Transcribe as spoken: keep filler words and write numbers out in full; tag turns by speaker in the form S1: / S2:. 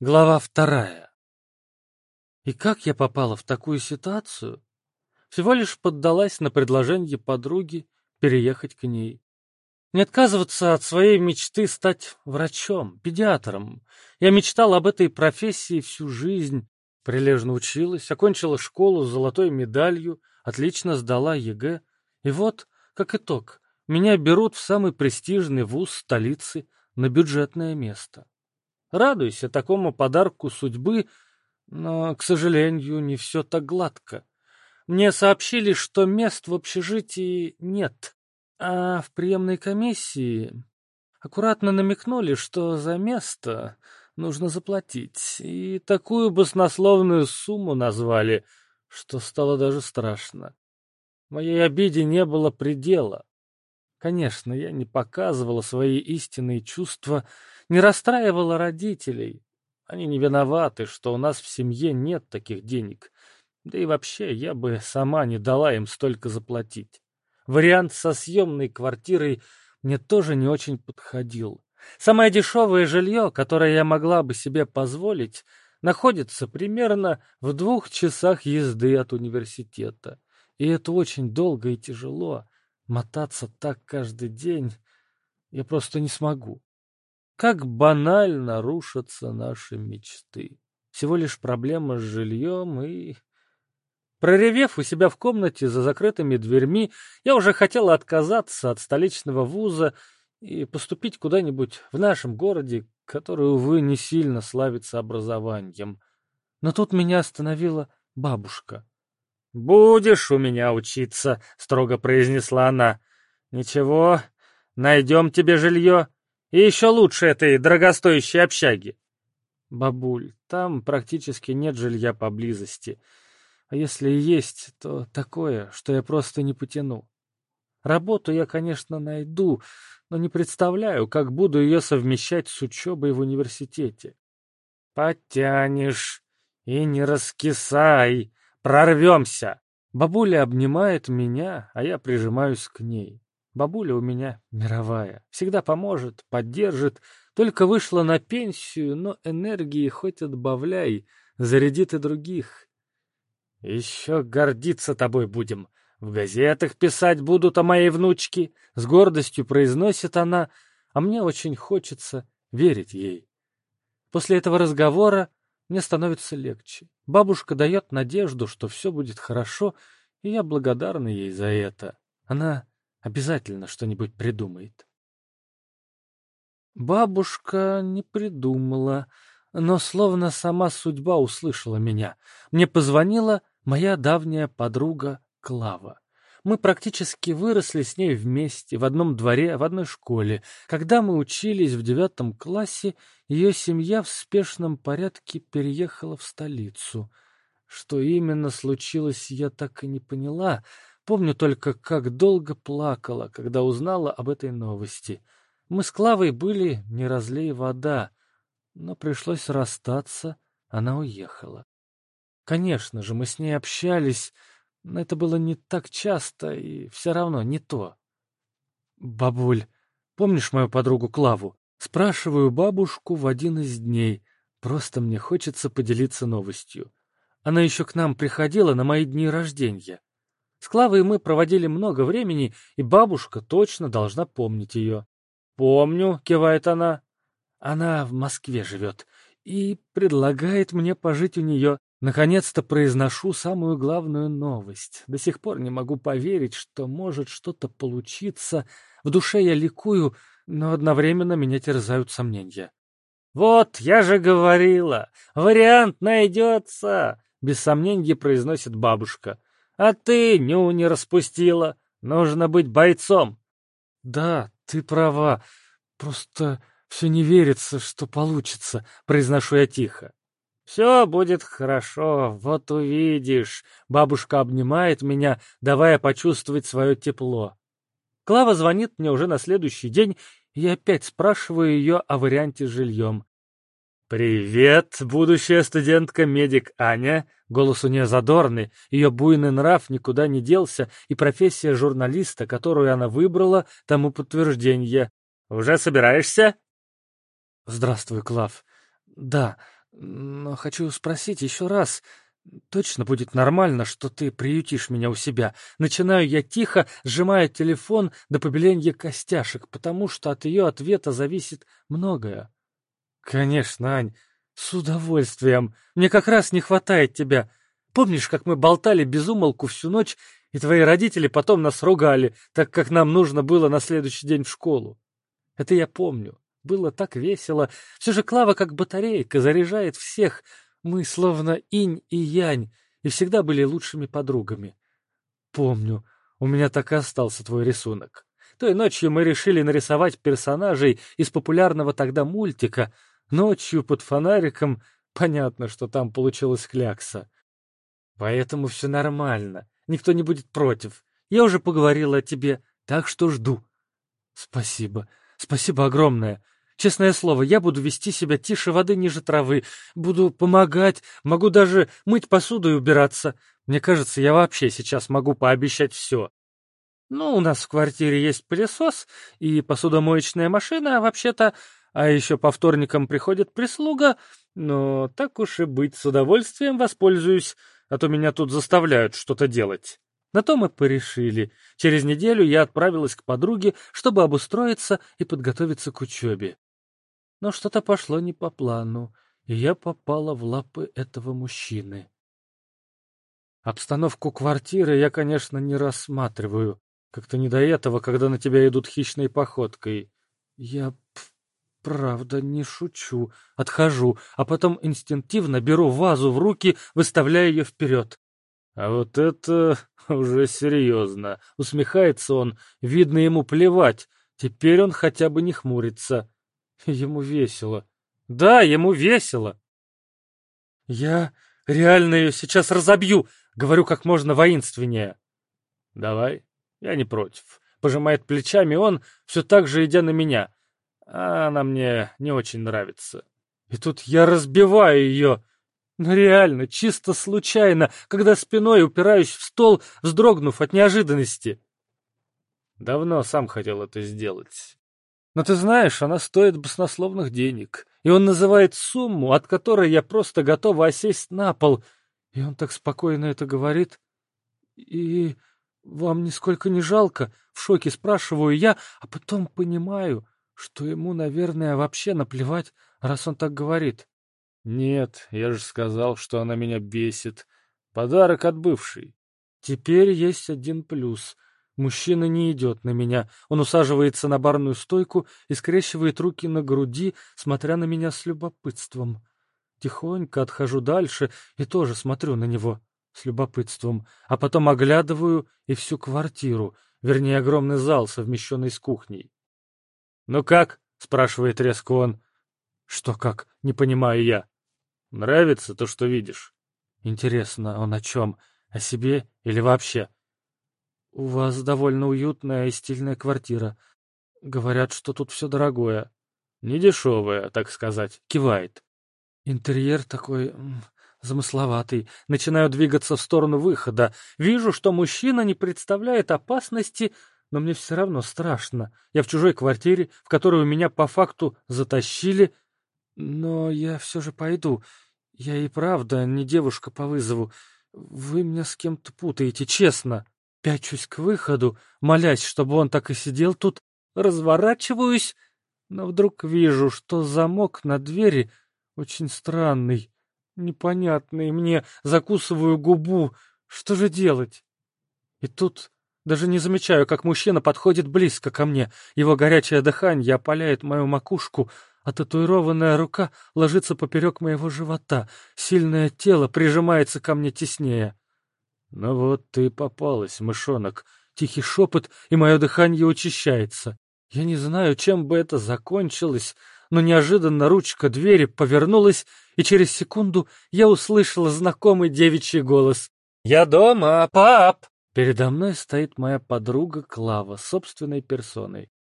S1: Глава вторая. И как я попала в такую ситуацию? Всего лишь поддалась на предложение подруги переехать к ней. Не отказываться от своей мечты стать врачом, педиатром. Я мечтала об этой профессии всю жизнь. Прилежно училась, окончила школу с золотой медалью, отлично сдала ЕГЭ. И вот, как итог, меня берут в самый престижный вуз столицы на бюджетное место. Радуйся такому подарку судьбы, но, к сожалению, не все так гладко. Мне сообщили, что мест в общежитии нет, а в приемной комиссии аккуратно намекнули, что за место нужно заплатить, и такую баснословную сумму назвали, что стало даже страшно. Моей обиде не было предела. Конечно, я не показывала свои истинные чувства, не расстраивала родителей. Они не виноваты, что у нас в семье нет таких денег. Да и вообще, я бы сама не дала им столько заплатить. Вариант со съемной квартирой мне тоже не очень подходил. Самое дешевое жилье, которое я могла бы себе позволить, находится примерно в двух часах езды от университета. И это очень долго и тяжело. Мотаться так каждый день я просто не смогу. Как банально рушатся наши мечты. Всего лишь проблема с жильем и... Проревев у себя в комнате за закрытыми дверьми, я уже хотела отказаться от столичного вуза и поступить куда-нибудь в нашем городе, который, увы, не сильно славится образованием. Но тут меня остановила бабушка. «Будешь у меня учиться», — строго произнесла она. «Ничего, найдем тебе жилье, и еще лучше этой дорогостоящей общаги». «Бабуль, там практически нет жилья поблизости. А если и есть, то такое, что я просто не потяну. Работу я, конечно, найду, но не представляю, как буду ее совмещать с учебой в университете». «Потянешь, и не раскисай, прорвемся!» Бабуля обнимает меня, а я прижимаюсь к ней. Бабуля у меня мировая, всегда поможет, поддержит, только вышла на пенсию, но энергии хоть отбавляй, зарядит и других. «Еще гордиться тобой будем, в газетах писать будут о моей внучке», — с гордостью произносит она, а мне очень хочется верить ей. После этого разговора мне становится легче. Бабушка дает надежду, что все будет хорошо, и я благодарна ей за это. Она обязательно что-нибудь придумает. Бабушка не придумала, но словно сама судьба услышала меня. Мне позвонила моя давняя подруга Клава. Мы практически выросли с ней вместе, в одном дворе, в одной школе. Когда мы учились в девятом классе, ее семья в спешном порядке переехала в столицу. Что именно случилось, я так и не поняла. Помню только, как долго плакала, когда узнала об этой новости. Мы с Клавой были не разлей вода, но пришлось расстаться, она уехала. Конечно же, мы с ней общались, но это было не так часто и все равно не то. «Бабуль, помнишь мою подругу Клаву?» Спрашиваю бабушку в один из дней. Просто мне хочется поделиться новостью. Она еще к нам приходила на мои дни рождения. С Клавой мы проводили много времени, и бабушка точно должна помнить ее. «Помню», — кивает она. «Она в Москве живет и предлагает мне пожить у нее». Наконец-то произношу самую главную новость. До сих пор не могу поверить, что может что-то получиться. В душе я ликую, но одновременно меня терзают сомнения. «Вот, я же говорила, вариант найдется!» — без сомнений произносит бабушка. «А ты ню не распустила. Нужно быть бойцом». «Да, ты права. Просто все не верится, что получится», — произношу я тихо. «Все будет хорошо, вот увидишь». Бабушка обнимает меня, давая почувствовать свое тепло. Клава звонит мне уже на следующий день, и я опять спрашиваю ее о варианте с жильем. «Привет, будущая студентка-медик Аня». Голос у нее задорный, ее буйный нрав никуда не делся, и профессия журналиста, которую она выбрала, тому подтверждение. «Уже собираешься?» «Здравствуй, Клав. Да, Но хочу спросить еще раз. Точно будет нормально, что ты приютишь меня у себя? Начинаю я тихо, сжимая телефон до побеления костяшек, потому что от ее ответа зависит многое. Конечно, Ань, с удовольствием. Мне как раз не хватает тебя. Помнишь, как мы болтали без умолку всю ночь, и твои родители потом нас ругали, так как нам нужно было на следующий день в школу? Это я помню. Было так весело. Все же Клава как батарейка, заряжает всех. Мы словно инь и янь, и всегда были лучшими подругами. Помню, у меня так и остался твой рисунок. Той ночью мы решили нарисовать персонажей из популярного тогда мультика. Ночью под фонариком, понятно, что там получилась клякса. Поэтому все нормально, никто не будет против. Я уже поговорила о тебе, так что жду. Спасибо, спасибо огромное. Честное слово, я буду вести себя тише воды ниже травы, буду помогать, могу даже мыть посуду и убираться. Мне кажется, я вообще сейчас могу пообещать все. Ну, у нас в квартире есть пылесос и посудомоечная машина, вообще-то, а еще по вторникам приходит прислуга, но так уж и быть, с удовольствием воспользуюсь, а то меня тут заставляют что-то делать. На то мы порешили. Через неделю я отправилась к подруге, чтобы обустроиться и подготовиться к учебе. Но что-то пошло не по плану, и я попала в лапы этого мужчины. Обстановку квартиры я, конечно, не рассматриваю. Как-то не до этого, когда на тебя идут хищной походкой. Я, правда, не шучу. Отхожу, а потом инстинктивно беру вазу в руки, выставляя ее вперед. А вот это уже серьезно. Усмехается он. Видно, ему плевать. Теперь он хотя бы не хмурится. Ему весело. Да, ему весело. Я реально ее сейчас разобью. Говорю как можно воинственнее. Давай, я не против. Пожимает плечами он, все так же идя на меня. А она мне не очень нравится. И тут я разбиваю ее. Ну реально, чисто случайно, когда спиной упираюсь в стол, вздрогнув от неожиданности. Давно сам хотел это сделать. Но ты знаешь, она стоит баснословных денег. И он называет сумму, от которой я просто готова осесть на пол. И он так спокойно это говорит. И вам нисколько не жалко? В шоке спрашиваю я, а потом понимаю, что ему, наверное, вообще наплевать, раз он так говорит. Нет, я же сказал, что она меня бесит. Подарок от бывшей. Теперь есть один плюс. Мужчина не идет на меня. Он усаживается на барную стойку и скрещивает руки на груди, смотря на меня с любопытством. Тихонько отхожу дальше и тоже смотрю на него с любопытством, а потом оглядываю и всю квартиру, вернее, огромный зал, совмещенный с кухней. «Ну как?» — спрашивает резко он. «Что как?» — не понимаю я. «Нравится то, что видишь?» «Интересно, он о чем? О себе или вообще?» «У вас довольно уютная и стильная квартира. Говорят, что тут все дорогое». «Недешевое, так сказать», — кивает. «Интерьер такой м, замысловатый. Начинаю двигаться в сторону выхода. Вижу, что мужчина не представляет опасности, но мне все равно страшно. Я в чужой квартире, в которую меня по факту затащили. Но я все же пойду. Я и правда не девушка по вызову. Вы меня с кем-то путаете, честно». Пячусь к выходу, молясь, чтобы он так и сидел тут, разворачиваюсь, но вдруг вижу, что замок на двери очень странный, непонятный мне, закусываю губу. Что же делать? И тут даже не замечаю, как мужчина подходит близко ко мне. Его горячее дыхание опаляет мою макушку, а татуированная рука ложится поперек моего живота. Сильное тело прижимается ко мне теснее. «Ну вот ты и попалась, мышонок!» Тихий шепот, и мое дыхание учащается. Я не знаю, чем бы это закончилось, но неожиданно ручка двери повернулась, и через секунду я услышала знакомый девичий голос. «Я дома, пап!» Передо мной стоит моя подруга Клава собственной персоной.